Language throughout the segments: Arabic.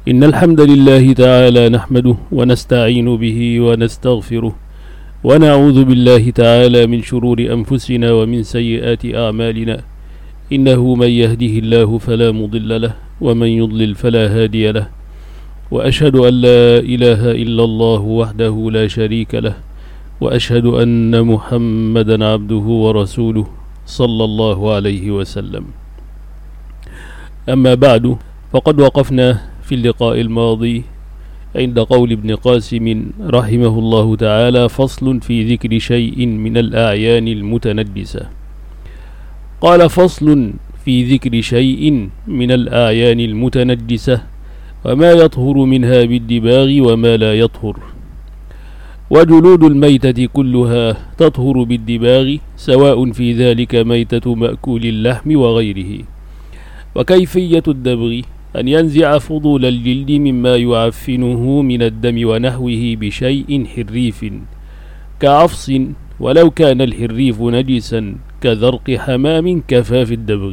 إن الحمد لله تعالى نحمده ونستعين به ونستغفره ونعوذ بالله تعالى من شرور أنفسنا ومن سيئات أعمالنا. إنه من يهده الله فلا مضل له ومن يضلل فلا هادي له، وأشهد أن لا إله إلا الله وحده لا شريك له، وأشهد أن محمدا عبده ورسوله صلى الله عليه وسلم. أما بعد، فقد وقفنا في اللقاء الماضي عند قول ابن قاسم رحمه الله تعالى: فصل في ذكر شيء من الأعيان المتندسة. قال: فصل في ذكر شيء من الأعيان المتندسة وما يطهر منها بالدباغ وما لا يطهر. وجلود الميتة كلها تطهر بالدباغ، سواء في ذلك ميتة مأكول اللحم وغيره. وكيفية الدبغ أن ينزع فضول الجلد مما يعفنه من الدم ونحوه بشيء حريف كعفص، ولو كان الحريف نجسا كذرق حمام كفى في الدبغ،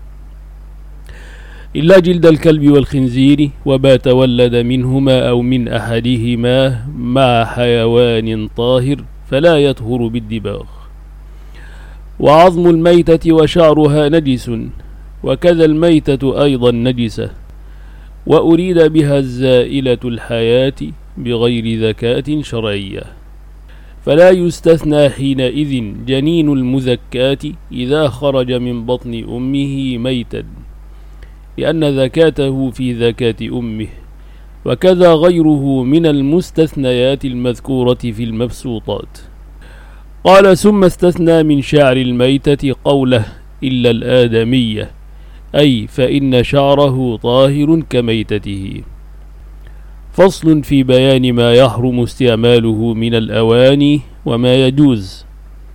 إلا جلد الكلب والخنزير وما تولد منهما أو من أحدهما مع حيوان طاهر فلا يطهر بالدباغ. وعظم الميتة وشعرها نجس، وكذا الميتة أيضا نجسة، وأريد بها الزائلة الحياة بغير ذكاة شرعية، فلا يستثنى حينئذ جنين المذكاة إذا خرج من بطن أمه ميتا، لأن ذكاته في ذكاة أمه، وكذا غيره من المستثنيات المذكورة في المبسوطات. قال: ثم استثنى من شعر الميتة قوله: إلا الآدمية، أي فإن شعره طاهر كميتته. فصل في بيان ما يحرم استعماله من الأواني وما يجوز.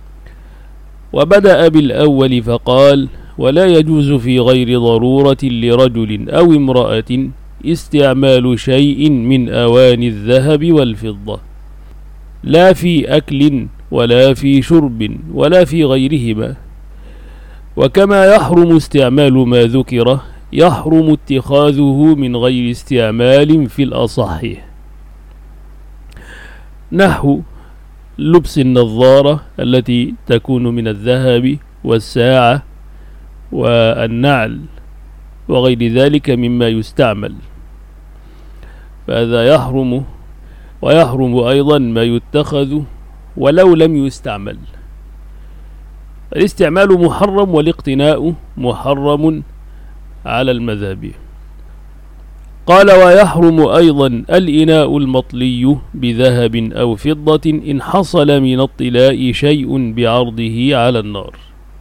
وبدأ بالأول فقال: ولا يجوز في غير ضرورة لرجل أو امرأة استعمال شيء من أواني الذهب والفضة، لا في أكل ولا في شرب ولا في غيرهما. وكما يحرم استعمال ما ذكر، يحرم اتخاذه من غير استعمال في الأصح، نحو لبس النظارة التي تكون من الذهب والساعة والنعل وغير ذلك مما يستعمل، فهذا يحرم. ويحرم أيضا ما يتخذ ولو لم يستعمل. الاستعمال محرم والاقتناء محرم على المذهب. قال: ويحرم أيضا الإناء المطلي بذهب أو فضة إن حصل من الطلاء شيء بعرضه على النار.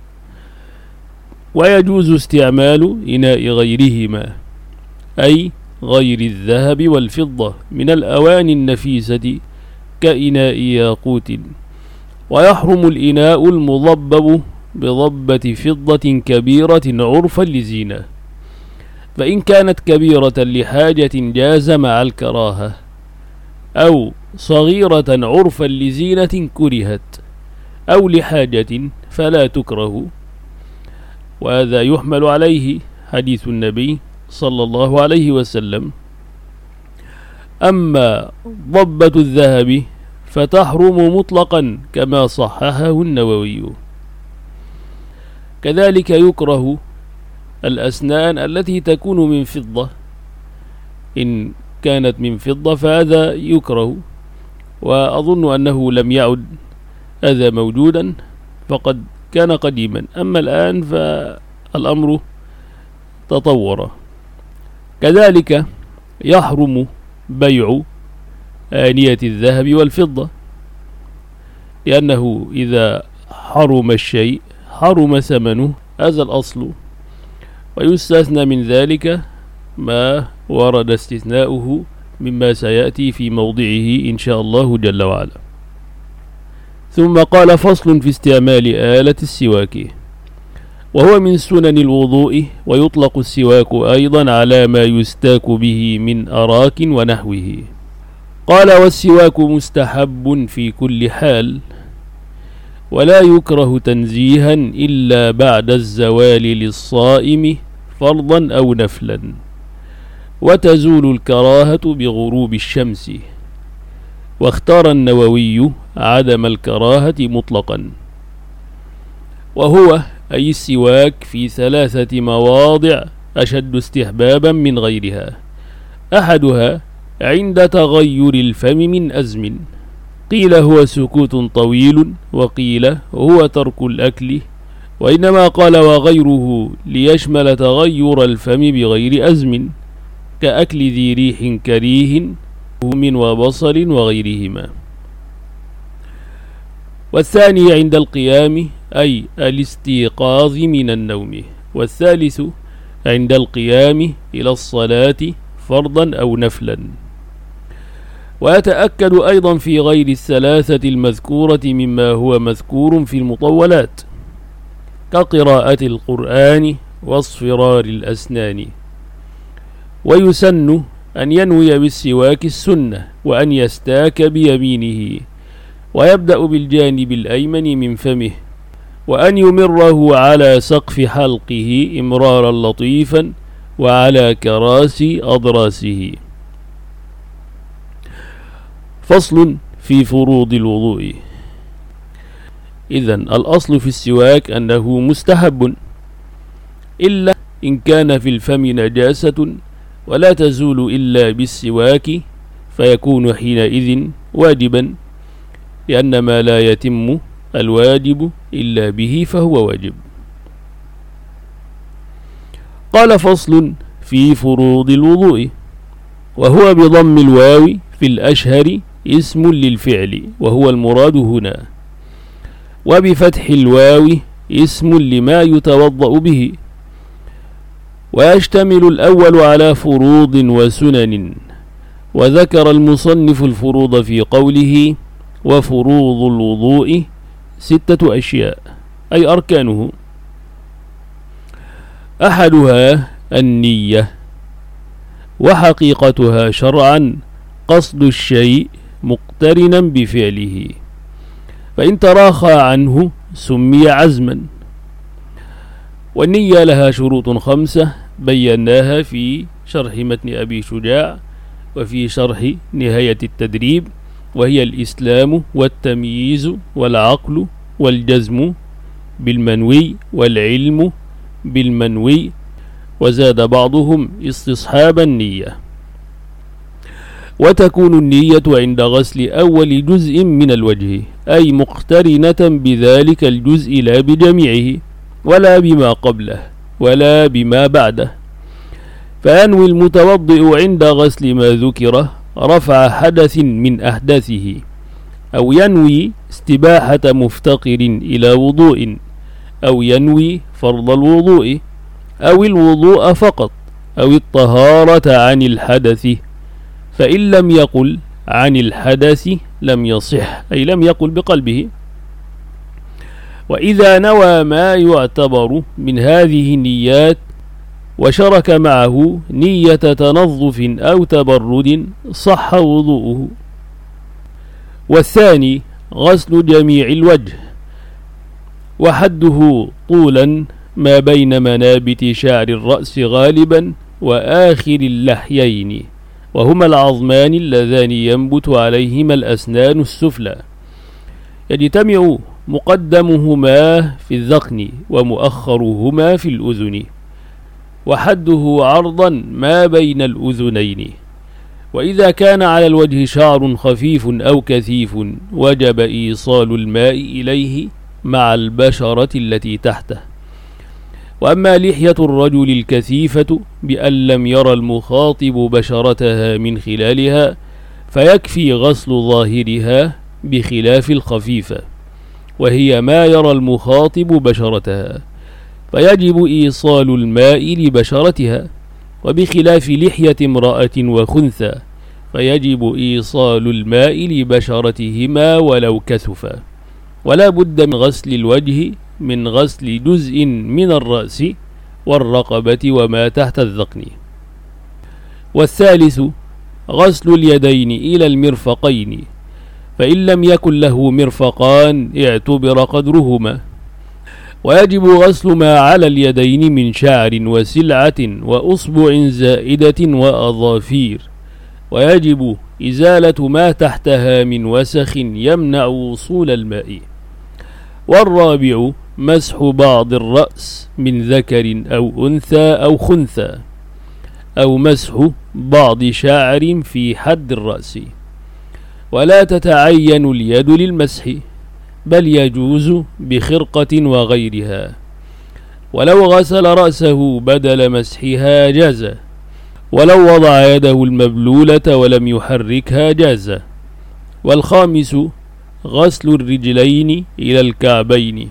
ويجوز استعمال إناء غيرهما، أي غير الذهب والفضة، من الأواني النفيسة كإناء ياقوت. ويحرم الإناء المضبب بضبة فضة كبيرة عرفا لزينة، فإن كانت كبيرة لحاجة جاز مع الكراهة، أو صغيرة عرفا لزينة كرهت، أو لحاجة فلا تكره. وهذا يحمل عليه حديث النبي صلى الله عليه وسلم: أما ضبة الذهب فتحرم مطلقا، كما صححه النووي. كذلك يكره الأسنان التي تكون من فضة، إن كانت من فضة فهذا يكره، وأظن أنه لم يعد هذا موجودا، فقد كان قديما، أما الآن فالأمر تطور. كذلك يحرم بيع آنية الذهب والفضة، لأنه إذا حرم الشيء حرم ثمنه، هذا الأصل. ويستثنى من ذلك ما ورد استثناؤه مما سيأتي في موضعه إن شاء الله جل وعلا. ثم قال: فصل في استعمال آلة السواك، وهو من سنن الوضوء، ويطلق السواك أيضا على ما يستاك به من أراك ونحوه. قال: والسواك مستحب في كل حال، ولا يكره تنزيها إلا بعد الزوال للصائم فرضا أو نفلا، وتزول الكراهة بغروب الشمس. واختار النووي عدم الكراهة مطلقا، وهو أي السواك في 3 مواضع أشد استحبابا من غيرها. أحدها عند تغير الفم من أزم، قيل هو سكوت طويل، وقيل هو ترك الأكل، وإنما قال وغيره ليشمل تغير الفم بغير أزم، كأكل ذي ريح كريه من وبصل وغيرهما. والثاني عند القيام أي الاستيقاظ من النوم. والثالث عند القيام إلى الصلاة فرضا أو نفلا. ويتأكد أيضا في غير الثلاثة المذكورة مما هو مذكور في المطولات، كقراءة القرآن واصفرار الأسنان. ويسن أن ينوي بالسواك السنة، وأن يستاك بيمينه، ويبدأ بالجانب الأيمن من فمه، وأن يمره على سقف حلقه إمرارا لطيفا، وعلى كراسي أضراسه. فصل في فروض الوضوء. إذن الأصل في السواك أنه مستحب، إلا إن كان في الفم نجاسة ولا تزول إلا بالسواك، فيكون حينئذ واجبا، لأن ما لا يتم الواجب إلا به فهو واجب. قال فصل في فروض الوضوء. وهو بضم الواو في الأشهر اسم للفعل، وهو المراد هنا، وبفتح الواو اسم لما يتوضأ به. ويشتمل الأول على فروض وسنن. وذكر المصنف الفروض في قوله وفروض الوضوء 6 أشياء، أي أركانه. أحدها النية، وحقيقتها شرعا قصد الشيء مقترنا بفعله، فإن تراخى عنه سمي عزما. والنية لها شروط 5 بيناها في شرح متن أبي شجاع وفي شرح نهاية التدريب، وهي الإسلام والتمييز والعقل والجزم بالمنوي والعلم بالمنوي، وزاد بعضهم استصحاب النية. وتكون النية عند غسل أول جزء من الوجه، أي مقترنة بذلك الجزء لا بجميعه، ولا بما قبله، ولا بما بعده. فينوي المتوضئ عند غسل ما ذكر رفع حدث من أحداثه، أو ينوي استباحة مفتقر إلى وضوء، أو ينوي فرض الوضوء، أو الوضوء فقط، أو الطهارة عن الحدث. فإن لم يقل عن الحدث لم يصح، أي لم يقل بقلبه. وإذا نوى ما يعتبر من هذه النيات وشرك معه نية تنظف أو تبرد صح وضوءه. والثاني غسل جميع الوجه، وحده طولا ما بين منابت شعر الرأس غالبا وآخر اللحيين، وهما العظمان اللذان ينبت عليهما الأسنان السفلى، يجتمع مقدمهما في الذقن ومؤخرهما في الأذن، وحده عرضا ما بين الأذنين. وإذا كان على الوجه شعر خفيف أو كثيف وجب إيصال الماء إليه مع البشرة التي تحته. وأما لحية الرجل الكثيفة بأن لم يرى المخاطب بشرتها من خلالها فيكفي غسل ظاهرها، بخلاف الخفيفة وهي ما يرى المخاطب بشرتها، فيجب إيصال الماء لبشرتها، وبخلاف لحية امرأة وخنثى فيجب إيصال الماء لبشرتهما ولو كثفا. ولا بد من غسل الوجه من غسل جزء من الرأس والرقبة وما تحت الذقن. والثالث غسل اليدين إلى المرفقين، فإن لم يكن له مرفقان اعتبر قدرهما. ويجب غسل ما على اليدين من شعر وسلعة وأصبع زائدة وأظافير، ويجب إزالة ما تحتها من وسخ يمنع وصول الماء. والرابع مسح بعض الرأس من ذكر أو أنثى أو خنثى، أو مسح بعض شعر في حد الرأس. ولا تتعين اليد للمسح، بل يجوز بخرقة وغيرها. ولو غسل رأسه بدل مسحها جاز، ولو وضع يده المبلولة ولم يحركها جاز. والخامس غسل الرجلين إلى الكعبين،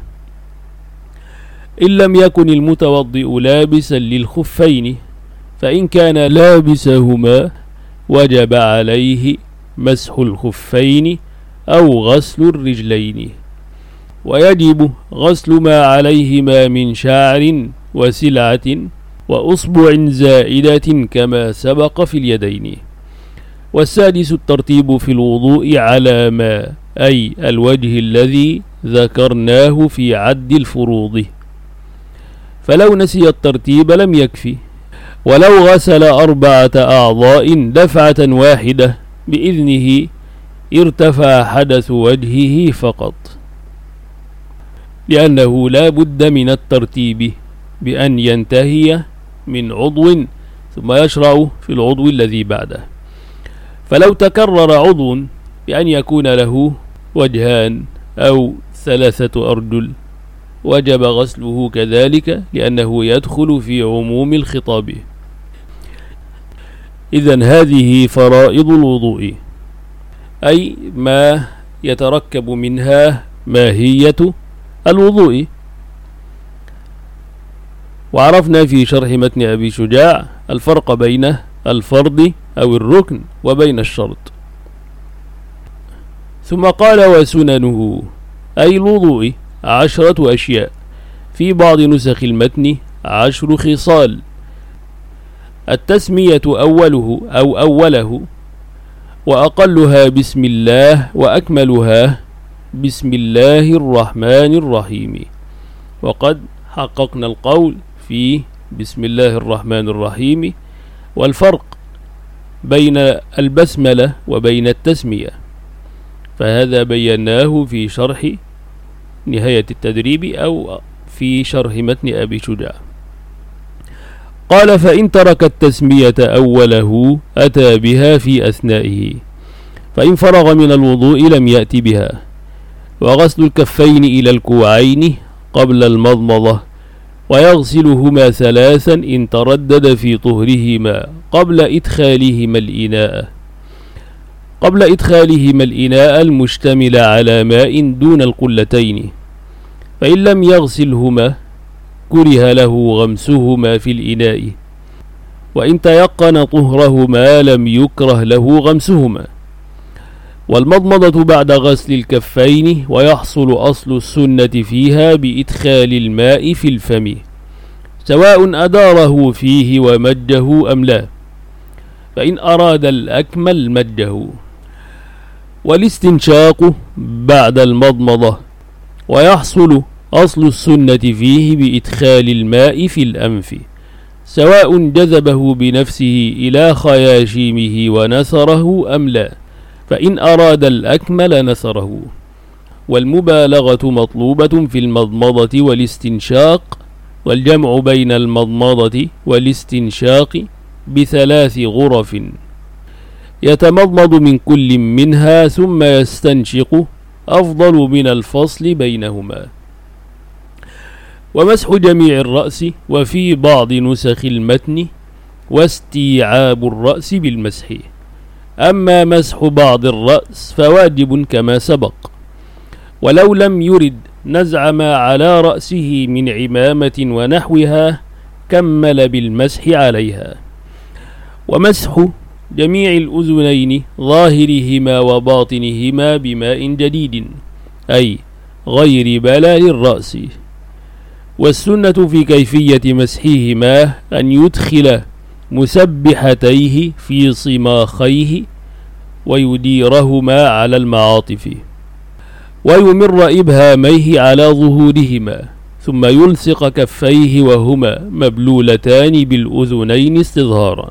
إن لم يكن المتوضئ لابسا للخفين، فإن كان لابسهما وجب عليه مسح الخفين أو غسل الرجلين. ويجب غسل ما عليهما من شعر وسلعة وأصبع زائدة كما سبق في اليدين. والسادس الترتيب في الوضوء على ما، أي الوجه الذي ذكرناه في عد الفروض، فلو نسي الترتيب لم يكفي. ولو غسل 4 أعضاء دفعة واحدة بإذنه ارتفع حدث وجهه فقط، لأنه لا بد من الترتيب بأن ينتهي من عضو ثم يشرع في العضو الذي بعده. فلو تكرر عضو بأن يكون له وجهان أو 3 أرجل وجب غسله كذلك، لأنه يدخل في عموم الخطاب. إذن هذه فرائض الوضوء، أي ما يتركب منها ماهية الوضوء. وعرفنا في شرح متن أبي شجاع الفرق بين الفرض أو الركن وبين الشرط. ثم قال وسننه، أي الوضوء 10 أشياء، في بعض نسخ المتن 10 خصال. التسمية أوله أو أوله، وأقلها بسم الله، وأكملها بسم الله الرحمن الرحيم. وقد حققنا القول في بسم الله الرحمن الرحيم والفرق بين البسملة وبين التسمية، فهذا بيناه في شرح نهاية التدريب أو في شرح متن أبي شجاع. قال فإن ترك التسمية أوله أتى بها في أثنائه، فإن فرغ من الوضوء لم يأتي بها. وغسل الكفين إلى الكوعين قبل المضمضة، ويغسلهما 3 إن تردد في طهرهما قبل إدخالهما الإناء المشتمل على ماء دون القلتين. فإن لم يغسلهما كره له غمسهما في الإناء، وإن تيقن طهرهما لم يكره له غمسهما. والمضمضة بعد غسل الكفين، ويحصل أصل السنة فيها بإدخال الماء في الفم، سواء أداره فيه ومجه أم لا، فإن أراد الأكمل مجه. والاستنشاق بعد المضمضة، ويحصل أصل السنة فيه بإدخال الماء في الأنف، سواء جذبه بنفسه إلى خياشيمه ونثره أم لا، فإن أراد الأكمل نثره. والمبالغة مطلوبة في المضمضة والاستنشاق، والجمع بين المضمضة والاستنشاق ب3 غرف، يتمضمض من كل منها ثم يستنشق، أفضل من الفصل بينهما. ومسح جميع الرأس، وفي بعض نسخ المتن واستيعاب الرأس بالمسح. أما مسح بعض الرأس فواجب كما سبق، ولو لم يرد نزع ما على رأسه من عمامة ونحوها كمل بالمسح عليها. ومسح جميع الأذنين ظاهرهما وباطنهما بماء جديد، أي غير بلال الرأس. والسنة في كيفية مسحهما أن يدخل مسبحتيه في صماخيه ويديرهما على المعاطف، ويمر إبهاميه على ظهورهما، ثم يلصق كفيه وهما مبلولتان بالأذنين استظهارا.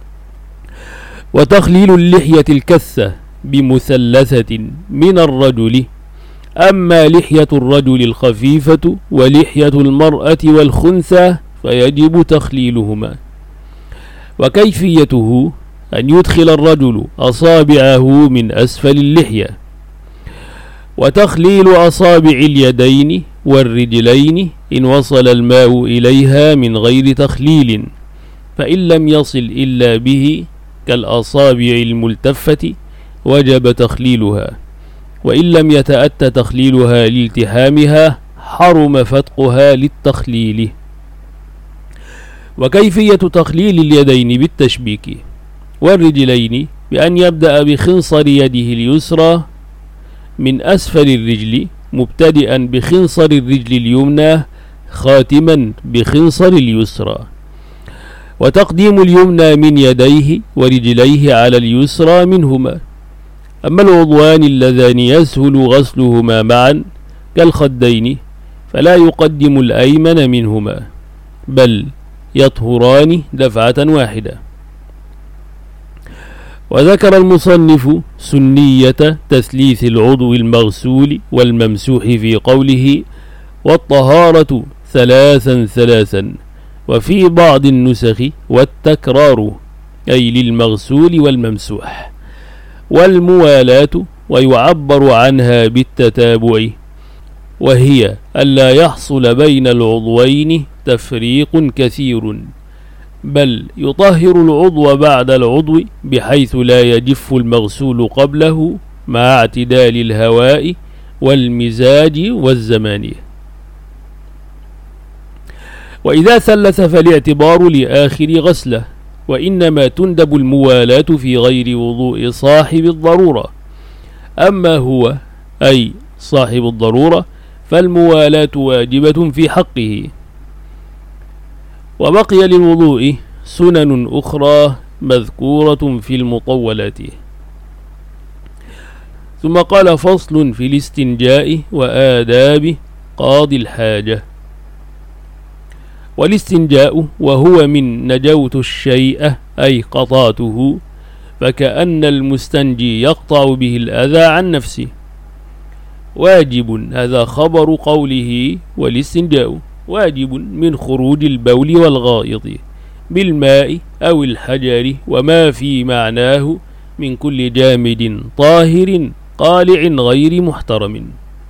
وتخليل اللحية الكثة بمثلثة من الرجل، أما لحية الرجل الخفيفة ولحية المرأة والخنثى فيجب تخليلهما. وكيفيته أن يدخل الرجل أصابعه من أسفل اللحية، وتخليل أصابع اليدين والرجلين إن وصل الماء إليها من غير تخليل، فإن لم يصل إلا به كالأصابع الملتفة وجب تخليلها، وإن لم يتأتى تخليلها لالتحامها حرم فتقها للتخليل. وكيفية تخليل اليدين بالتشبيك، والرجلين بأن يبدأ بخنصر يده اليسرى من أسفل الرجل مبتدئا بخنصر الرجل اليمنى خاتما بخنصر اليسرى، وتقديم اليمنى من يديه ورجليه على اليسرى منهما. أما العضوان اللذان يسهل غسلهما معا كالخدين فلا يقدم الأيمن منهما، بل يطهران دفعة واحدة. وذكر المصنف سنية تثليث العضو المغسول والممسوح في قوله والطهارة ثلاثا ثلاثا، وفي بعض النسخ والتكرار، أي للمغسول والممسوح، والموالاة ويعبر عنها بالتتابع، وهي ألا يحصل بين العضوين تفريق كثير، بل يطهر العضو بعد العضو بحيث لا يجف المغسول قبله مع اعتدال الهواء والمزاج والزمان. وإذا ثلث فالاعتبار لآخر غسلة، وإنما تندب الموالاة في غير وضوء صاحب الضرورة. أما هو أي صاحب الضرورة فالموالاة واجبة في حقه. وبقي للوضوء سنن أخرى مذكورة في المطولات. ثم قال فصل في الاستنجاء وآداب قاضي الحاجة. والاستنجاء وهو من نجوت الشيء أي قطعته، فكأن المستنجي يقطع به الأذى عن نفسه. واجب هذا خبر قوله والاستنجاء واجب من خروج البول والغائط بالماء أو الحجر وما في معناه من كل جامد طاهر قالع غير محترم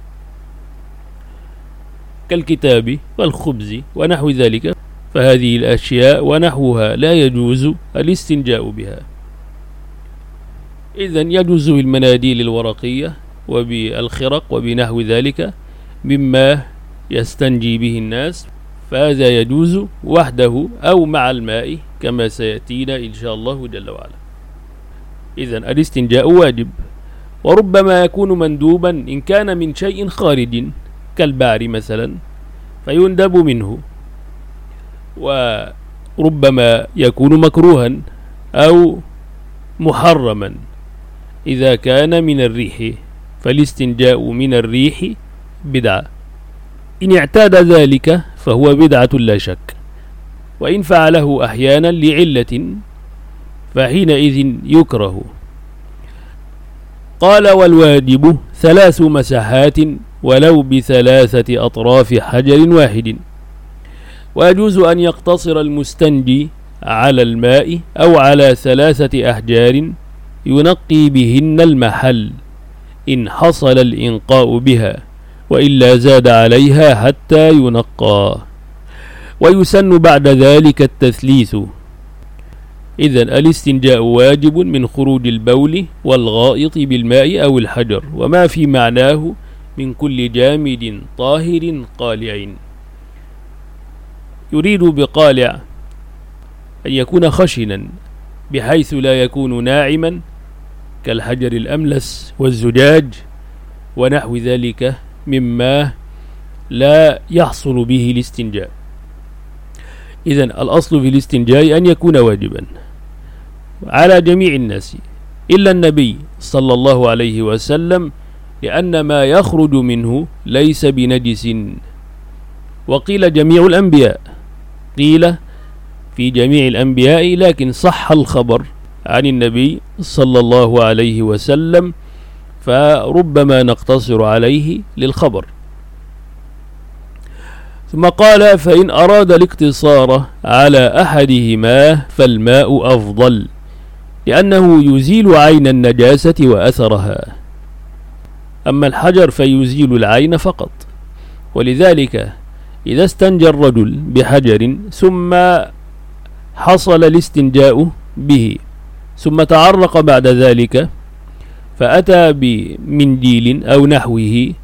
كالكتاب والخبز ونحو ذلك، فهذه الأشياء ونحوها لا يجوز الاستنجاء بها. إذن يجوز بالمناديل الورقية وبالخرق وبنحو ذلك مما يستنجي به الناس، فهذا يجوز وحده أو مع الماء كما سيأتينا إن شاء الله جل وعلا. إذن الاستنجاء واجب، وربما يكون مندوبا إن كان من شيء خارج كالبعر مثلا فيندب منه، وربما يكون مكروها أو محرما إذا كان من الريح، فالاستنجاء من الريح بدعة. إن اعتاد ذلك فهو بدعة لا شك، وإن فعله أحيانا لعلة فحينئذ يكره. قال والواجب 3 مساحات ولو ب3 أطراف حجر واحد. ويجوز أن يقتصر المستنجي على الماء أو على 3 أحجار ينقي بهن المحل إن حصل الإنقاء بها، وإلا زاد عليها حتى ينقى. ويسن بعد ذلك التثليث. إذن الاستنجاء واجب من خروج البول والغائط بالماء أو الحجر وما في معناه من كل جامد طاهر قالع. يريد بقالع أن يكون خشنا بحيث لا يكون ناعما كالحجر الأملس والزجاج ونحو ذلك مما لا يحصل به الاستنجاء. إذن الأصل في الاستنجاء أن يكون واجبا على جميع الناس إلا النبي صلى الله عليه وسلم، لأن ما يخرج منه ليس بنجس وقيل جميع الأنبياء، قيل في جميع الأنبياء، لكن صح الخبر عن النبي صلى الله عليه وسلم، فربما نقتصر عليه للخبر. ثم قال: فإن أراد الاقتصار على أحدهما فالماء أفضل، لأنه يزيل عين النجاسة وأثرها، أما الحجر فيزيل العين فقط. ولذلك إذا استنجى الرجل بحجر ثم حصل الاستنجاء به ثم تعرق بعد ذلك، فأتى بمنديل أو نحوه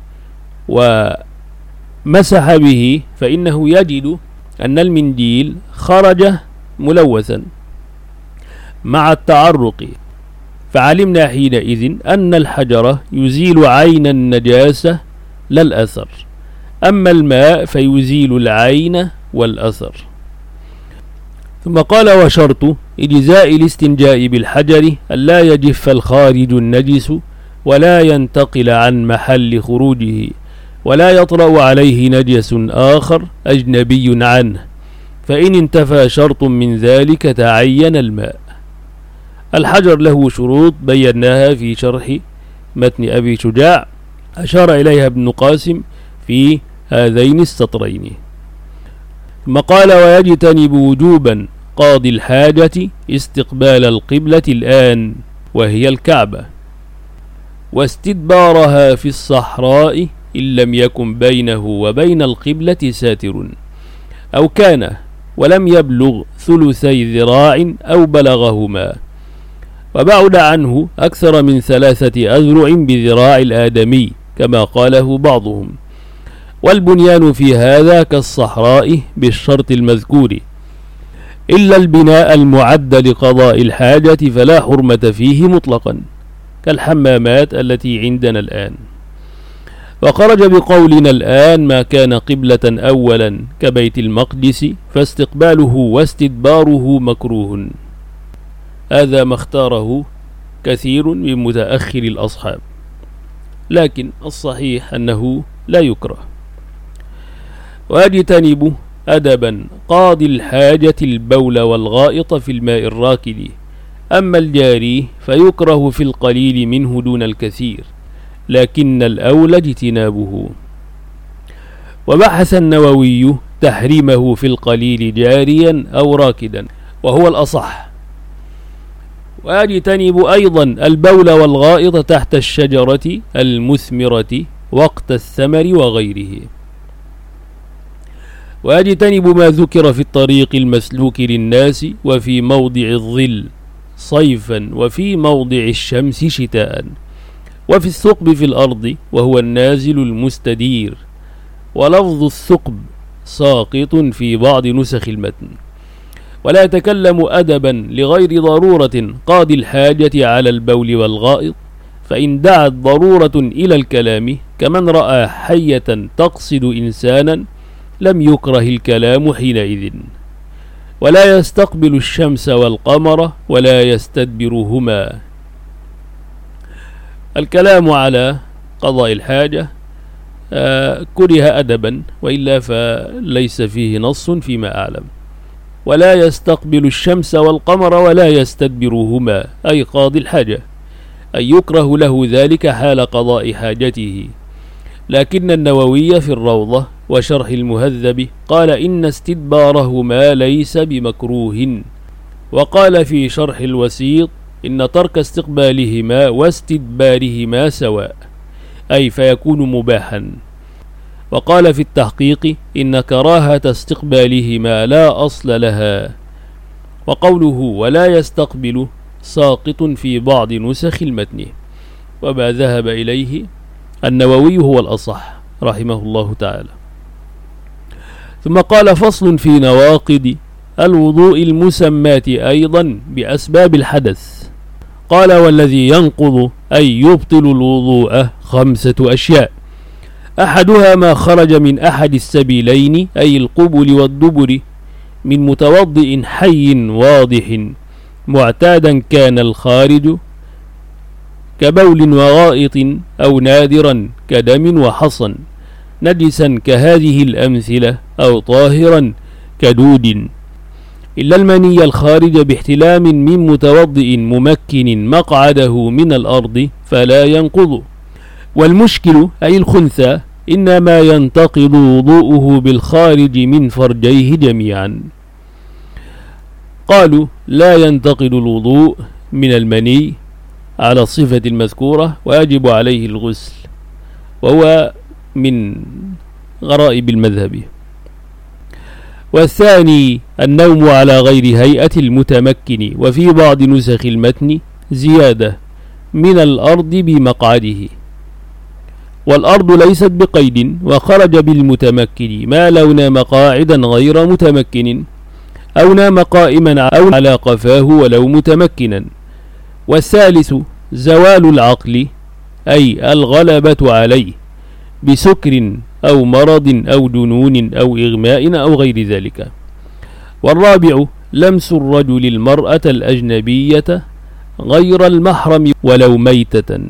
ومسح به، فإنه يجد أن المنديل خرج ملوثا مع التعرق، فعلمنا حينئذ أن الحجر يزيل عين النجاسة لا الأثر، أما الماء فيزيل العين والأثر. ثم قال: وشرط إجزاء الاستنجاء بالحجر ألا يجف الخارج النجس ولا ينتقل عن محل خروجه ولا يطرأ عليه نجس آخر أجنبي عنه، فإن انتفى شرط من ذلك تعين الماء. الحجر له شروط بيناها في شرح متن أبي شجاع، أشار إليها ابن قاسم في هذين السطرين. ثم قال: ويجتنب وجوبا قاضي الحاجة استقبال القبلة الآن وهي الكعبة، واستدبارها في الصحراء إن لم يكن بينه وبين القبلة ساتر، أو كان ولم يبلغ ثلثي ذراع أو بلغهما، وبعد عنه أكثر من 3 أذرع بذراع الآدمي كما قاله بعضهم. والبنيان في هذا كالصحراء بالشرط المذكور، إلا البناء المعد لقضاء الحاجة فلا حرمة فيه مطلقا، كالحمامات التي عندنا الآن. وخرج بقولنا الآن ما كان قبلة أولا كبيت المقدس فاستقباله واستدباره مكروه، هذا ما اختاره كثير من متأخر الأصحاب، لكن الصحيح أنه لا يكره. ويجتنب أدبا قاضي الحاجة البول والغائط في الماء الراكد، أما الجاري فيكره في القليل منه دون الكثير، لكن الأولى اجتنابه. وبحث النووي تحريمه في القليل جاريا أو راكدا، وهو الأصح. ويجتنب أيضا البول والغائط تحت الشجرة المثمرة وقت الثمر وغيره. ويجتنب ما ذكر في الطريق المسلوك للناس وفي موضع الظل صيفا وفي موضع الشمس شتاء، وفي الثقب في الأرض وهو النازل المستدير، ولفظ الثقب ساقط في بعض نسخ المتن. ولا يتكلم أدبا لغير ضرورة قاضي الحاجة على البول والغائط، فإن دعت ضرورة إلى الكلام كمن رأى حية تقصد إنسانا لم يكره الكلام حينئذ. ولا يستقبل الشمس والقمر ولا يستدبرهما. الكلام على قضاء الحاجة كره أدبا، وإلا فليس فيه نص فيما أعلم. ولا يستقبل الشمس والقمر ولا يستدبرهما، أي قاضي الحاجة، أي يكره له ذلك حال قضاء حاجته. لكن النووي في الروضة وشرح المهذب قال إن استدبارهما ليس بمكروه، وقال في شرح الوسيط إن ترك استقبالهما واستدبارهما سواء، أي فيكون مباحا. وقال في التحقيق إن كراهة استقبالهما لا أصل لها. وقوله ولا يستقبل ساقط في بعض نسخ المتن، وما ذهب إليه النووي هو الأصح رحمه الله تعالى. ثم قال فصل في نواقض الوضوء المسمات أيضا بأسباب الحدث. قال والذي ينقض أي يبطل الوضوء 5 أشياء، أحدها ما خرج من أحد السبيلين أي القبل والدبر من متوضئ حي واضح معتادا كان الخارج كبول وغائط، أو نادرا كدم وحصن، نجسا كهذه الأمثلة أو طاهرا كدود، إلا المني الخارج باحتلام من متوضئ ممكن مقعده من الأرض فلا ينقض. والمشكل أي الخنثى إنما ينتقض وضوءه بالخارج من فرجيه جميعا. قالوا لا ينتقض الوضوء من المني على الصفة المذكورة ويجب عليه الغسل، وهو من غرائب المذهب. والثاني النوم على غير هيئة المتمكن، وفي بعض نسخ المتن زيادة من الأرض بمقعده، والأرض ليست بقيد، وخرج بالمتمكن ما لو نام قاعدا غير متمكن أو نام قائما أو على قفاه ولو متمكنا. والثالث زوال العقل أي الغلبة عليه بسكر أو مرض أو جنون أو إغماء أو غير ذلك. والرابع لمس الرجل المرأة الأجنبية غير المحرم ولو ميتة.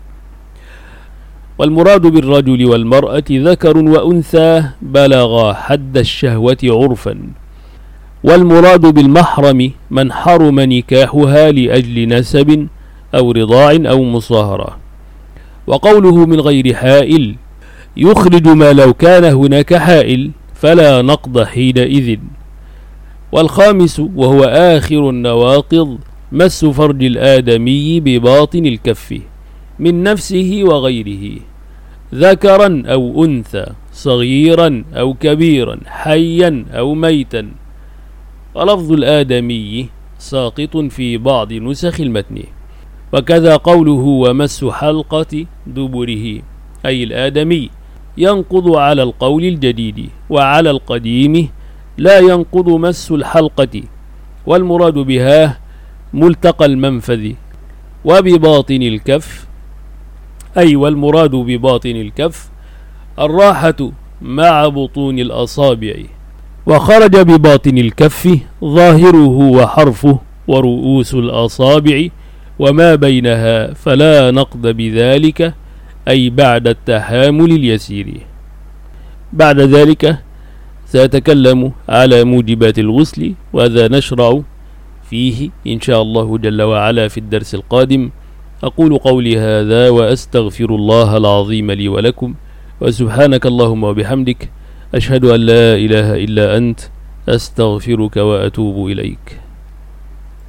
والمراد بالرجل والمرأة ذكر وأنثى بلغ حد الشهوة عرفا، والمراد بالمحرم من حرم نكاحها لأجل نسب أو رضاع أو مصاهرة. وقوله من غير حائل يخرج ما لو كان هناك حائل فلا نقض حينئذ. والخامس وهو آخر النواقض مس فرج الآدمي بباطن الكف من نفسه وغيره ذكرا أو أنثى صغيرا أو كبيرا حيا أو ميتا. ولفظ الآدمي ساقط في بعض نسخ المتن. وكذا قوله ومس حلقة دبره أي الآدمي ينقض على القول الجديد، وعلى القديم لا ينقض مس الحلقة، والمراد بها ملتقى المنفذ. وبباطن الكف أي والمراد بباطن الكف الراحة مع بطون الأصابع. وخرج بباطن الكف ظاهره وحرفه ورؤوس الأصابع وما بينها، فلا نقض بذلك أي بعد التحامل اليسير. بعد ذلك سأتكلم على موجبات الغسل، وهذا نشرع فيه إن شاء الله جل وعلا في الدرس القادم. أقول قولي هذا وأستغفر الله العظيم لي ولكم، وسبحانك اللهم وبحمدك، أشهد أن لا إله إلا أنت، أستغفرك وأتوب إليك.